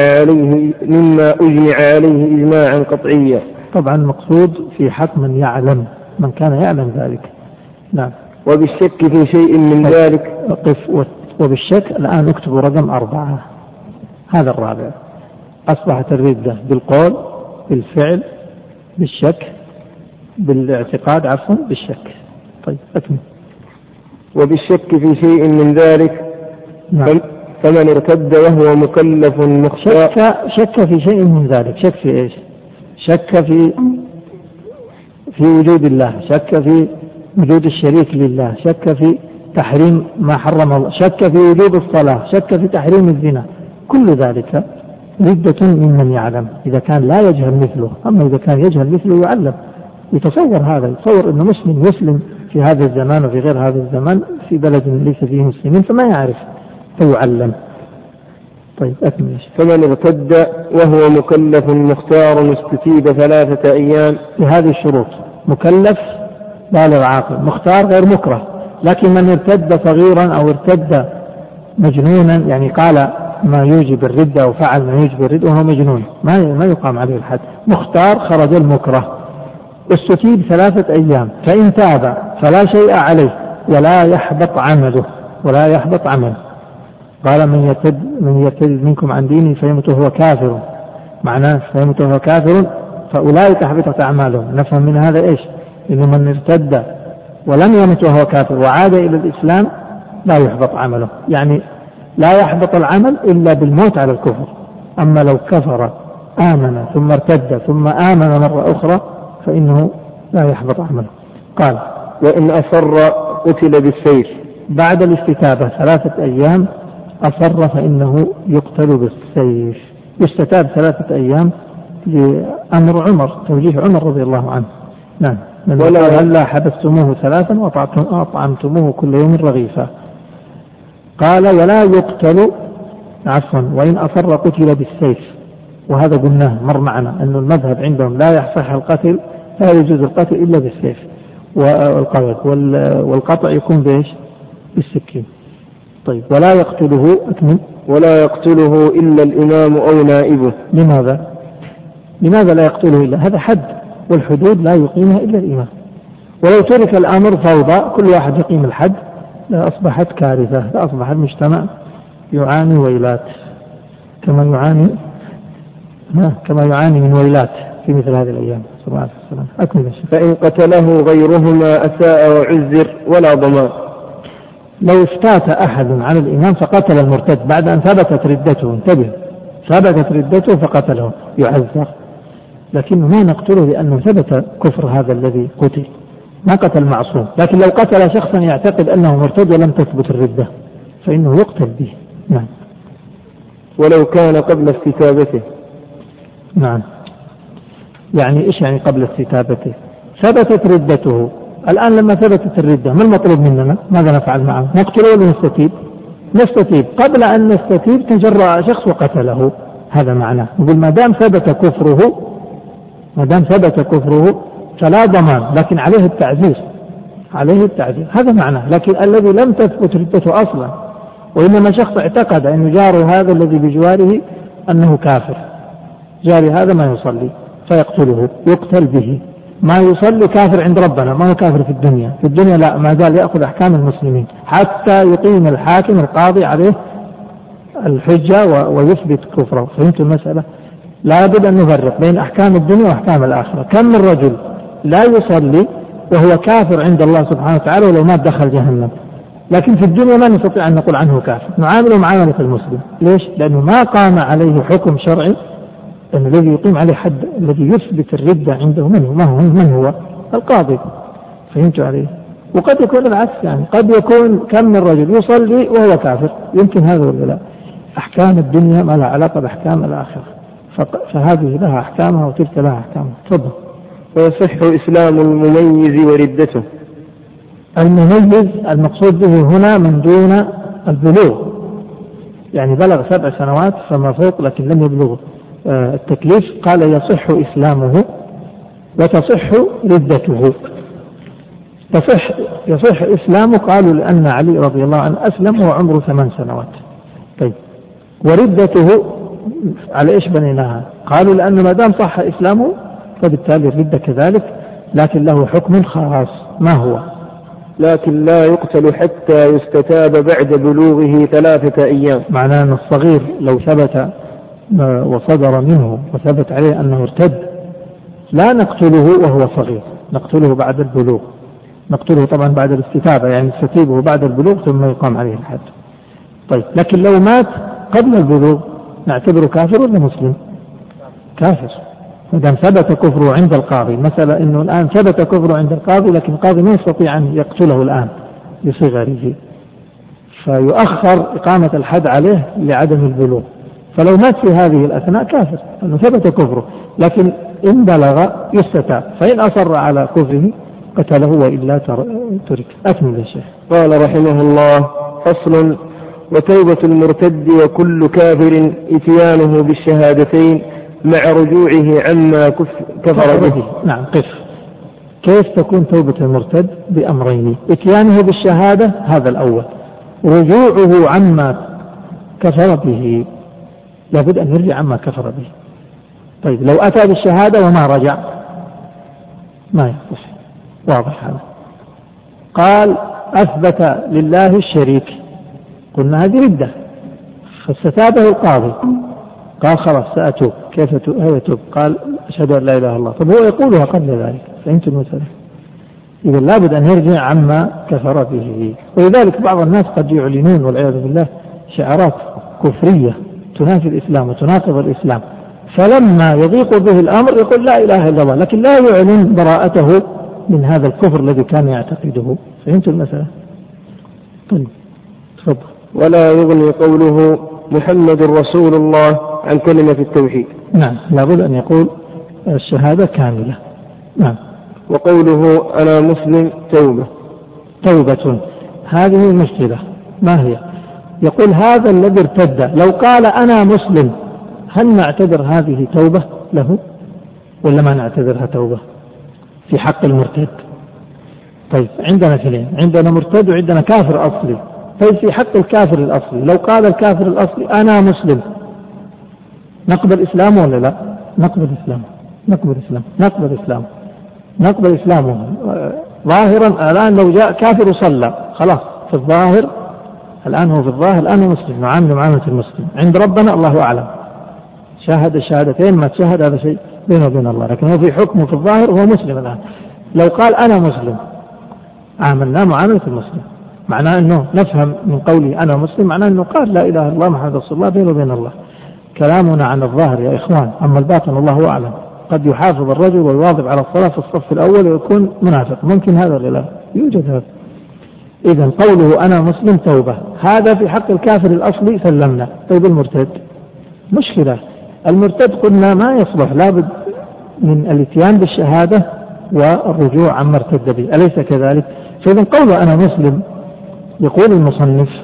أجمع عليه إجماعا قطعيا. طبعا المقصود في حق من يعلم، من كان يعلم ذلك. نعم. وبالشك في شيء من ذلك. وبالشك الآن اكتبوا رقم 4. هذا الرابع. أصبحت الردة بالقول، بالفعل، بالشك، بالاعتقاد، عفوا بالشك. طيب أكمل. وبالشك في شيء من ذلك. نعم. فمن ارتد وهو مكلف مختار. شك في شيء من ذلك. شك في إيش؟ شك في وجود الله، شك في وجود الشريك لله، شك في تحريم ما حرم الله، شك في وجود الصلاة، شك في تحريم الزنا. كل ذلك ردة ممن يعلم إذا كان لا يجهل مثله. أما إذا كان يجهل مثله يعلم، يتصور هذا، يتصور أنه مسلم يسلم في هذا الزمان وفي غير هذا الزمان في بلد ليس فيه مسلمين فما يعرف فيعلم. طيب أكمل. فمن ارتد وهو مكلف مختار استتيب 3 أيام. بهذه الشروط: مكلف بالغ عاقل، مختار غير مكره. لكن من ارتد صغيرا أو ارتد مجنونا يعني قال ما يوجب الردة أو فعل ما يوجب الردة وهو مجنون ما يقام عليه الحد. مختار خرج المكره. استتيب 3 أيام، فإن تاب فلا شيء عليه ولا يحبط عمله. قال من يرتد منكم عن دينه فيمت وهو كافر. معناه فيمت وهو كافر فأولئك حبطت أعمالهم. نفهم من هذا إيش؟ إنه من ارتد ولم يمت وهو كافر وعاد إلى الإسلام لا يحبط عمله، يعني لا يحبط العمل إلا بالموت على الكفر. أما لو كفر آمن ثم ارتد ثم آمن مرة أخرى فإنه لا يحبط عمله. قال: وإن أصر قتل بالسيف. بعد الاستتابة 3 أيام أصر فإنه يقتل بالسيف. يستتاب 3 أيام لأمر عمر، توجيه عمر رضي الله عنه. نعم. ولا حبستموه 3 وأطعمتموه كل يوم رغيفا. قال: ولا يقتل وإن أصر قتل بالسيف. وهذا قلناه مر معنا أن المذهب عندهم لا يصح القتل، لا يجوز القتل إلا بالسيف والقطع يكون بإيش؟ بالسكين. طيب ولا يقتله. أكمل. ولا يقتله إلا الإمام أو نائبه. لماذا لا يقتله إلا؟ هذا حد، والحدود لا يقيمها إلا الإمام. ولو ترك الأمر فوضى كل واحد يقيم الحد لأصبحت كارثة، لأصبح المجتمع يعاني ويلات كما يعاني من ويلات في مثل هذه الأيام. صلى الله عليه وسلم. أكمل. فإن قتله غيرهما أساء وعذر ولا ضمان. لو افتات أحد على الإمام فقتل المرتد بعد أن ثبتت ردته، انتبه، ثبتت ردته فقتله يعذر، لكنه ما نقتله لأنه ثبت كفر هذا الذي قتل، ما قتل معصوم. لكن لو قتل شخصا يعتقد أنه مرتد ولم تثبت الردة فإنه يقتل به. نعم. ولو كان قبل استتابته. نعم. يعني إيش يعني قبل استتابته؟ ثبتت ردته. الآن لما ثبتت الردة ما المطلوب مننا؟ ماذا نفعل معه؟ نقتله ولا نستتيب؟ نستتيب. قبل أن نستتيب تجرأ شخص وقتله، هذا معناه. نقول ما دام ثبت كفره فلا ضمان، لكن عليه التعزير، هذا معناه. لكن الذي لم تثبت ردته أصلا، وإنما شخص اعتقد أن جاره هذا الذي بجواره أنه كافر، جاري هذا ما يصلي فيقتله، يقتل به. ما يصلي كافر عند ربنا، ما هو كافر في الدنيا لا، ما زال يأخذ أحكام المسلمين حتى يقيم الحاكم القاضي عليه الحجة ويثبت كفره. فهمت المسألة؟ لا بد أن نفرق بين أحكام الدنيا وأحكام الآخرة. كم من رجل لا يصلي وهو كافر عند الله سبحانه وتعالى ولو مات دخل جهنم، لكن في الدنيا ما نستطيع أن نقول عنه كافر، نعامله معاملة المسلم. ليش؟ لأنه ما قام عليه حكم شرعي، أن الذي يقيم عليه حد، الذي يثبت الردة عنده من هو القاضي. فهمت عليه؟ وقد يكون العكس، يعني قد يكون كم من رجل يصلي وهو كافر، يمكن هذا ولا لا. أحكام الدنيا ما لها علاقة بأحكام الآخرة، فهذه لها أحكامها وتلك لها أحكامها. تفضل. ويصح إسلام المميز وردته. المميز المقصود به هنا من دون البلوغ، يعني بلغ 7 سنوات فما فوق لكن لم يبلغ التكليف. قال يصح إسلامه وتصح ردته. يصح إسلامه قالوا لأن علي رضي الله عنه أسلم وعمره 8 سنوات. طيب، وردته على إيش بنيناها؟ قالوا لأن ما دام صح إسلامه فبالتالي الردة كذلك، لكن له حكم خاص. ما هو؟ لكن لا يقتل حتى يستتاب بعد بلوغه 3 أيام. معناه أن الصغير لو ثبت وصدر منه وثبت عليه أنه ارتد لا نقتله وهو صغير، نقتله بعد البلوغ، نقتله طبعا بعد الاستتابة، يعني نستتيبه بعد البلوغ ثم يقام عليه الحد. طيب، لكن لو مات قبل البلوغ نعتبره كافر ولا مسلم؟ كافر، إذا ثبت كفره عند القاضي. مثلا إنه الآن ثبت كفره عند القاضي، لكن القاضي ما يستطيع أن يقتله الآن لصغره، فيؤخر إقامة الحد عليه لعدم البلوغ. فلو مات في هذه الأثناء كافر، أنه ثبت كفره، لكن إن بلغ يستتاب، فإن أصر على كفره قتله وإلا ترك. أكمل يا شيخ. قال رحمه الله: فصل: وتوبة المرتد وكل كافر إتيانه بالشهادتين مع رجوعه عما كفر به. نعم، قف. كيف تكون توبة المرتد؟ بأمرين: إتيانه بالشهادة، هذا الأول، رجوعه عما كفر به، لابد أن يرجع عما كفر به. طيب، لو أتى بالشهادة وما رجع ما يصح، واضح هذا. قال أثبت لله الشريك، قلنا هذه ردة، فاستتابه القاضي، قال خلاص سأتوب. كيف يتوب؟ قال أشهد أن لا إله إلا الله. طب هو يقولها قبل ذلك، فهمت المسألة؟ إذا لابد أن يرجع عما كفر به. ولذلك بعض الناس قد يعلنون والعياذ بالله شعارات كفرية تنافي الإسلام وتناقض الإسلام، فلما يضيق به الأمر يقول لا إله إلا الله، لكن لا يعلن براءته من هذا الكفر الذي كان يعتقده. فهمت المسألة؟ طيب، تفضل. ولا يغني قوله محمد رسول الله عن كلمة التوحيد. نعم، لابد أن يقول الشهادة كاملة. نعم. وقوله أنا مسلم توبة، هذه المشكلة. ما هي؟ يقول هذا الذي ارتد لو قال أنا مسلم، هل نعتبر هذه توبة له ولا ما نعتبرها توبة في حق المرتد؟ طيب، عندنا اثنين، عندنا مرتد وعندنا كافر أصلي. طيب، في حق الكافر الأصلي لو قال الكافر الأصلي أنا مسلم، نقبل إسلامه ولا لا؟ نقبل إسلامه ظاهرا. الآن لو جاء كافر وصلى، خلاص في الظاهر، الآن هو في الظاهر الآن مسلم، نعامله معاملة المسلم. عند ربنا الله أعلم، شاهد الشهادتين ما تشهد هذا شيء بينه وبين الله، لكن هو في حكمه في الظاهر هو مسلم الآن. لو قال أنا مسلم عاملنا معاملة المسلم، معناه أنه نفهم من قوله أنا مسلم معناه أنه قال لا إله إلا الله محمد رسول الله بينه وبين الله. كلامنا عن الظاهر يا إخوان، أما الباطن الله أعلم. قد يحافظ الرجل ويواظب على الصلاة في الصف الأول ويكون منافق، ممكن هذا ولا لا؟ يوجد هذا. إذن قوله أنا مسلم توبة، هذا في حق الكافر الأصلي سلمنا. طيب، المرتد مشكلة. المرتد قلنا ما يصلح، لابد من الاتيان بالشهادة والرجوع عما ارتد به، أليس كذلك؟ فإذن قوله أنا مسلم، يقول المصنف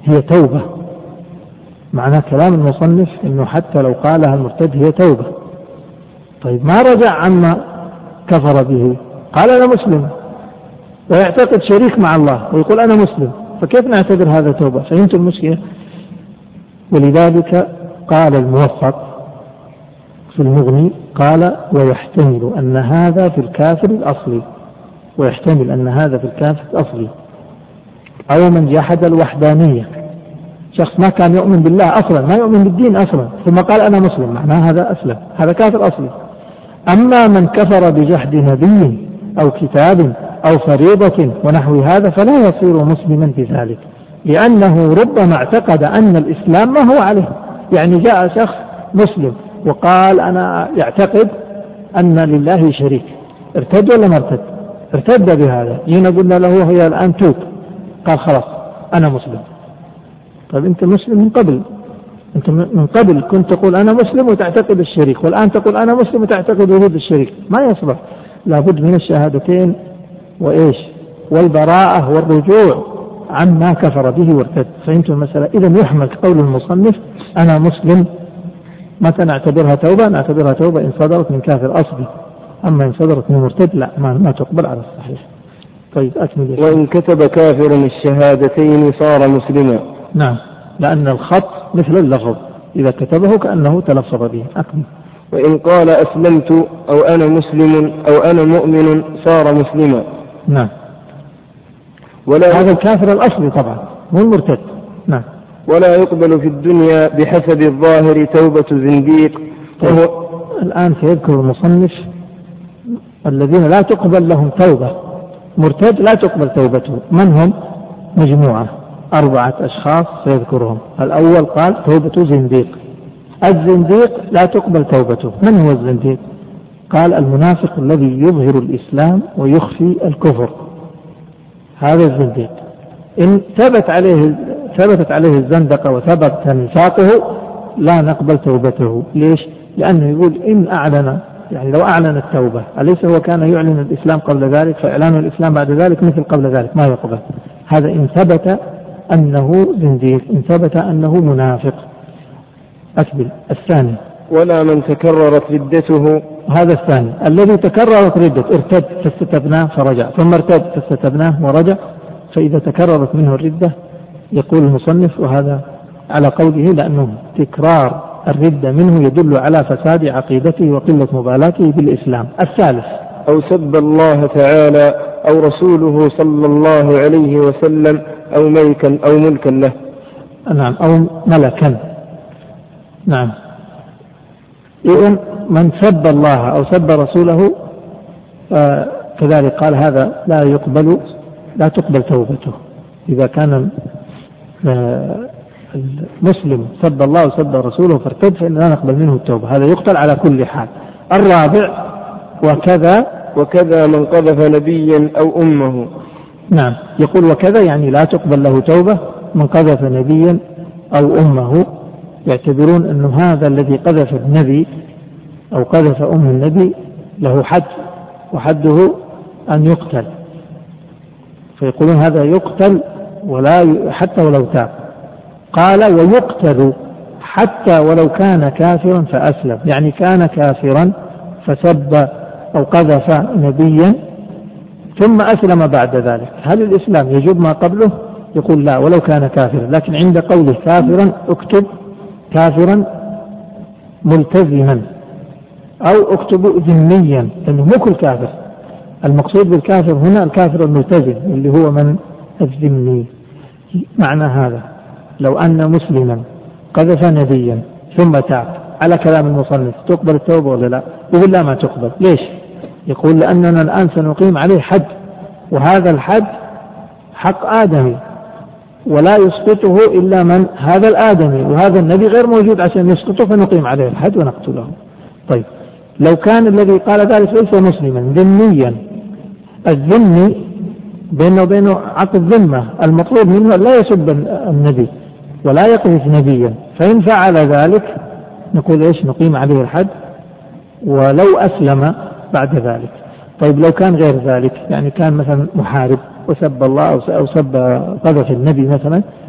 هي توبة. معنى كلام المصنف أنه حتى لو قالها المرتد هي توبة. طيب ما رجع عما كفر به، قال أنا مسلم ويعتقد شريك مع الله ويقول أنا مسلم، فكيف نعتبر هذا توبة؟ فهمت المشكلة؟ ولذلك قال الموفق في المغني قال ويحتمل أن هذا في الكافر الأصلي، ويحتمل أن هذا في الكافر الأصلي أو من جحد الوحدانية، شخص ما كان يؤمن بالله أصلا، ما يؤمن بالدين أصلا، ثم قال أنا مسلم، معناه هذا أسلم، هذا كافر أصلي. أما من كفر بجحد نبي أو كتاب أو فريضة ونحو هذا فلا يصير مسلما بذلك، لأنه ربما اعتقد أن الإسلام ما هو عليه. يعني جاء شخص مسلم وقال أنا يعتقد أن لله شريك، ارتد ولا ما ارتد؟ ارتد بهذا. جينا قلنا له هي الآن توب، قال خلاص أنا مسلم. طيب أنت مسلم من قبل، أنت من قبل كنت تقول أنا مسلم وتعتقد الشريك، والآن تقول أنا مسلم وتعتقد وجود الشريك، ما يصلح. لابد من الشهادتين وإيش والبراءة والرجوع عما كفر به وارتد. فهمت المسألة؟ إذا يحمل قول المصنف أنا مسلم متى نعتبرها توبة؟ نعتبرها توبة إن صدرت من كافر أصلي، أما إن صدرت من مرتد لا، ما تقبل على الصحيح. طيب أكمل. وإن كتب كافر الشهادتين صار مسلما. نعم، لأن الخط مثل اللفظ، إذا كتبه كأنه تلفظ به. أكمل. وإن قال أسلمت أو أنا مسلم أو أنا مؤمن صار مسلما. نعم، هذا الكافر الأصلي طبعا مو المرتد. نعم. ولا يقبل في الدنيا بحسب الظاهر توبة زنديق. طيب. الآن سيذكر المصنف الذين لا تقبل لهم توبة، مرتد لا تقبل توبته. من هم؟ مجموعة 4 أشخاص سيذكرهم. الأول قال توبة زنديق. الزنديق لا تقبل توبته. من هو الزنديق؟ قال المنافق الذي يظهر الإسلام ويخفي الكفر، هذا الزنديق. إن ثبتت عليه الزندقة وثبت نفاقه لا نقبل توبته. ليش؟ لأنه يقول إن أعلن، يعني لو أعلن التوبة، أليس هو كان يعلن الإسلام قبل ذلك؟ فإعلان الإسلام بعد ذلك مثل قبل ذلك، ما يقبل. هذا إن ثبت أنه زنديق، إن ثبت أنه منافق. أكمل. الثاني ولا من تكررت ردته. هذا الثاني الذي تكررت ردته، ارتد فاستتبناه فرجع، ثم ارتد فاستتبناه ورجع. فإذا تكررت منه الردة يقول المصنف وهذا على قوله، لأنه تكرار الردة منه يدل على فساد عقيدته وقلة مبالاته بالإسلام. الثالث أو سب الله تعالى أو رسوله صلى الله عليه وسلم أو ملكا له. نعم، أو ملكا. نعم. إذن من سب الله أو سب رسوله كذلك قال هذا لا تقبل توبته. إذا كان المسلم سب الله وسب رسوله فارتد فإن لا نقبل منه التوبة، هذا يقتل على كل حال. الرابع وكذا من قذف نبيا أو أمه. نعم، يقول وكذا يعني لا تقبل له توبة من قذف نبيا أو أمه. يعتبرون أنه هذا الذي قذف النبي أو قذف أم النبي له حد، وحده أن يقتل، فيقولون هذا يقتل حتى ولو تاب. قال ويقتل حتى ولو كان كافرا فأسلم، يعني كان كافرا فسب أو قذف نبيا ثم أسلم بعد ذلك، هل الإسلام يجب ما قبله؟ يقول لا، ولو كان كافرا. لكن عند قوله كافرا اكتب كافرا ملتزما أو اكتب ذميا، لأنه مو كل كافر. المقصود بالكافر هنا الكافر الملتزم اللي هو من الذمي. معنى هذا لو أن مسلما قذف نبيا ثم تاب على كلام المصنف تقبل التوبة ولا لا؟ يقول لا، ما تقبل. ليش؟ يقول لأننا الآن سنقيم عليه حد، وهذا الحد حق آدمي ولا يسقطه إلا من هذا الآدمي، وهذا النبي غير موجود عشان يسقطه، فنقيم عليه الحد ونقتله. طيب لو كان الذي قال ذلك ليس مسلما ذميا، الذمي بينه وبينه عقد ذمة، المطلوب منه لا يسب النبي ولا يقذف نبيا، فإن فعل ذلك نقول إيش؟ نقيم عليه الحد ولو أسلم بعد ذلك. طيب لو كان غير ذلك، يعني كان مثلا محارب وسب الله أو سب قذف النبي مثلا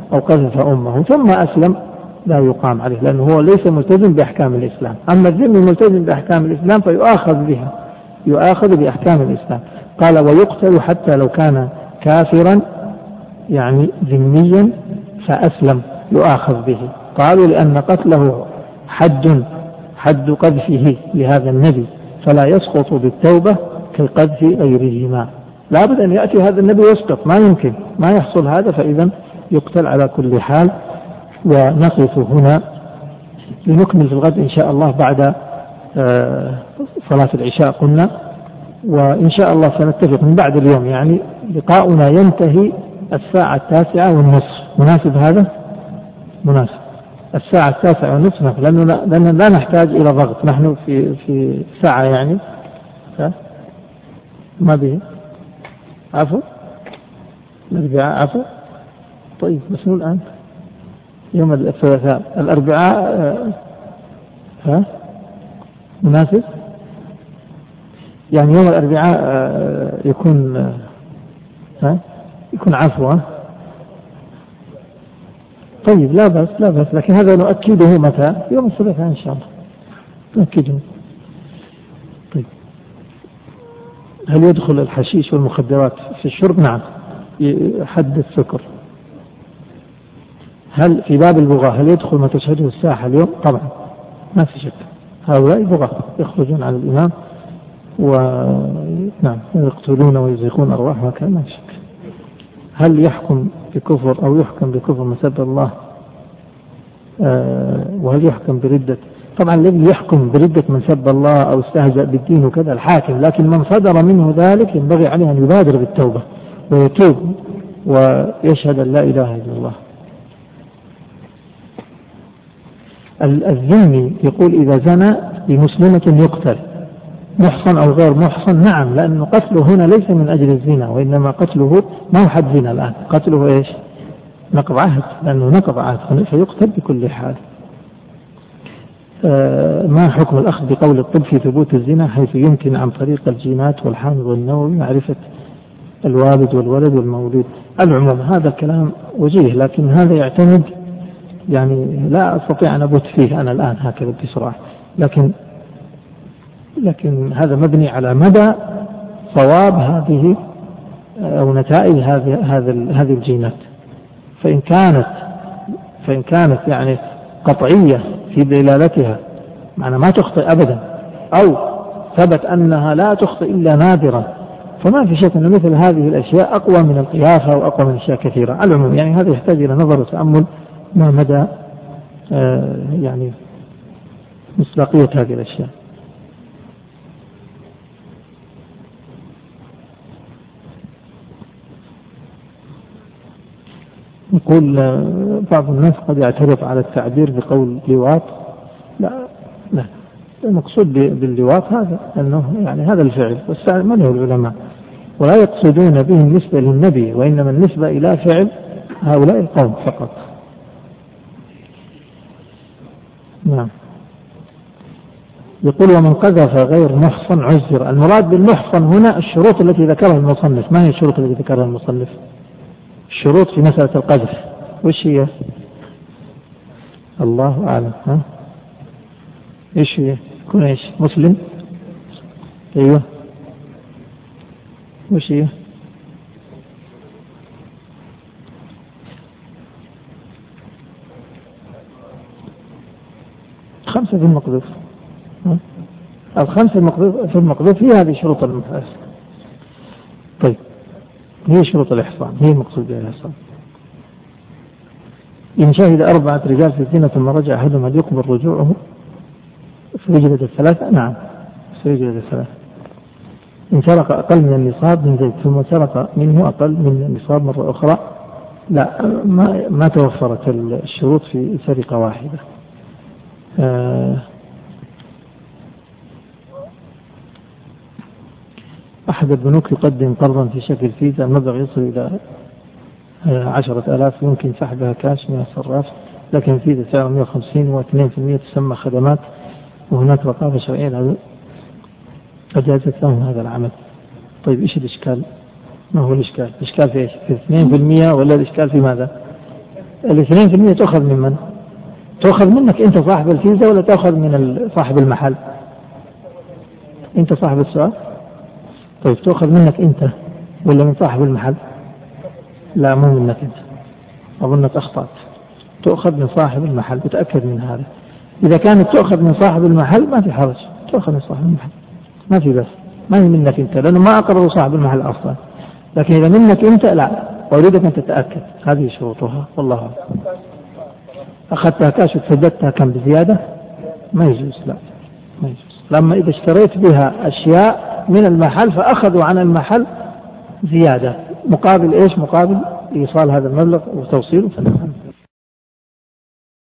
أو قذف أمه ثم أسلم لا يقام عليه، لأنه هو ليس ملتزم بأحكام الإسلام. أما الذمي ملتزم بأحكام الإسلام فيؤاخذ بها، يؤاخذ بأحكام الإسلام. قال ويقتل حتى لو كان كافرا يعني ذميا فأسلم يؤاخذ به. قالوا لأن قتله حد قذفه لهذا النبي فلا يسقط بالتوبة كقذف غيرهما، لابد أن يأتي هذا النبي يسقط، ما يمكن ما يحصل هذا، فإذا يقتل على كل حال. ونقف هنا لنكمل في الغد إن شاء الله بعد صلاة العشاء قلنا، وإن شاء الله سنتفق من بعد اليوم، يعني لقاؤنا ينتهي 9:09:30. مناسب هذا؟ مناسب 9:09:30 لأننا لا نحتاج إلى ضغط، نحن في ساعة يعني ما به عفو عفو. طيب بس مو الآن يوم الثلاثاء الأربعاء مناسب يعني يوم الأربعاء يكون عفو. طيب لا بأس لكن هذا نؤكده متى؟ يوم الثلاثاء إن شاء الله نؤكده. طيب هل يدخل الحشيش والمخدرات في الشرب؟ نعم، حد السكر. هل في باب البغاة هل يدخل ما تشهده الساحة اليوم؟ طبعا ما في شك، هؤلاء بغاة يخرجون عن الإمام ونعم يقتلون ويزيقون أرواح ما كان، ما في شك. هل يحكم بكفر أو يحكم بكفر من سب الله وهل يحكم بردة؟ طبعا الذي يحكم بردة من سب الله أو استهزأ بالدين وكذا الحاكم، لكن من صدر منه ذلك ينبغي عليه أن يبادر بالتوبة ويتوب ويشهد أن لا إله إلا الله. الذمي يقول إذا زنى بمسلمة يقتل محصن أو غير محصن. نعم، لأن قتله هنا ليس من أجل الزنا، وإنما قتله ما هو حد زنا الآن، قتله إيش؟ نقض عهد، لأنه نقض عهد فيقتل بكل حال. ما حكم الأخذ بقول الطب في ثبوت الزنا حيث يمكن عن طريق الجينات والحامض والنووي معرفة الوالد والولد والمولود؟ العموم هذا كلام وجيه، لكن هذا يعتمد يعني لا أستطيع أن أبت فيه أنا الآن هكذا بسرعة، لكن هذا مبني على مدى صواب هذه أو نتائج هذه الجينات. فإن كانت يعني قطعية في دلالتها، معنى ما تخطئ أبدا، أو ثبت أنها لا تخطئ إلا نادرا، فما في شك أن مثل هذه الأشياء أقوى من القياسة وأقوى من أشياء كثيرة. على العموم يعني هذا يحتاج إلى نظر وتأمل ما مدى يعني مصداقية هذه الأشياء. يقول بعض الناس قد يعترض على التعبير بقول لواط. لا المقصود باللواط هذا أنه يعني هذا الفعل واستعمله العلماء، ولا يقصدون به النسبة للنبي، وإنما النسبة إلى فعل هؤلاء القوم فقط. نعم. يقول ومن قذف غير محصن عذر. المراد بالمحصن هنا الشروط التي ذكرها المصنف. ما هي الشروط التي ذكرها المصنف؟ الشروط في مسألة القذف وش هي؟ الله أعلم. إيش هي؟ يكون إيش؟ مسلم؟ أيوه. وش هي؟ خمسة في المقذوف. الخمسة في المقذوف هي هذه شروط المحصن. طيب هي شروط الإحصان، هي المقصود بها الإحصان. إن شهد 4 رجال في الزنا ثم رجع أحدهم هل يقبل رجوعه فيجلد 3؟ نعم فيجلد 3. إن سرق أقل من النصاب من زيد ثم سرق منه أقل من النصاب مرة أخرى لا ما توفرت الشروط في سرقة واحدة. أحد البنوك يقدم قرضا في شكل فيزا، المبلغ يصل إلى 10,000 يمكن سحبها كاش من الصراف، لكن فيزا سعر 150 و2% تسمى خدمات، وهناك رقابة شرعية أجازت لهم هذا العمل. طيب إيش الإشكال؟ ما هو الإشكال؟ الإشكال في إيش؟ في 2% ولا الإشكال في ماذا؟ 2% تأخذ من من؟ تأخذ منك أنت صاحب الفيزا ولا تأخذ من صاحب المحل؟ أنت صاحب السؤال؟ طيب تأخذ منك أنت ولا من صاحب المحل؟ لا مو منك أنت، أظنك أخطأت. تأخذ من صاحب المحل، بتأكد من هذا. إذا كانت تأخذ من صاحب المحل ما في حرج، تأخذ من صاحب المحل ما في بس، ما هي منك أنت لأنه ما أقرر صاحب المحل أصلا. لكن إذا منك أنت لا، أريدك أن تتأكد، هذه شروطها والله أعلم. أخذتها كاش وسددتها كم بزيادة ما يجوز، لا ما يجوز. لما إذا اشتريت بها أشياء من المحل فأخذوا عن المحل زيادة مقابل إيش؟ مقابل إيصال هذا المبلغ وتوصيله، فنعم.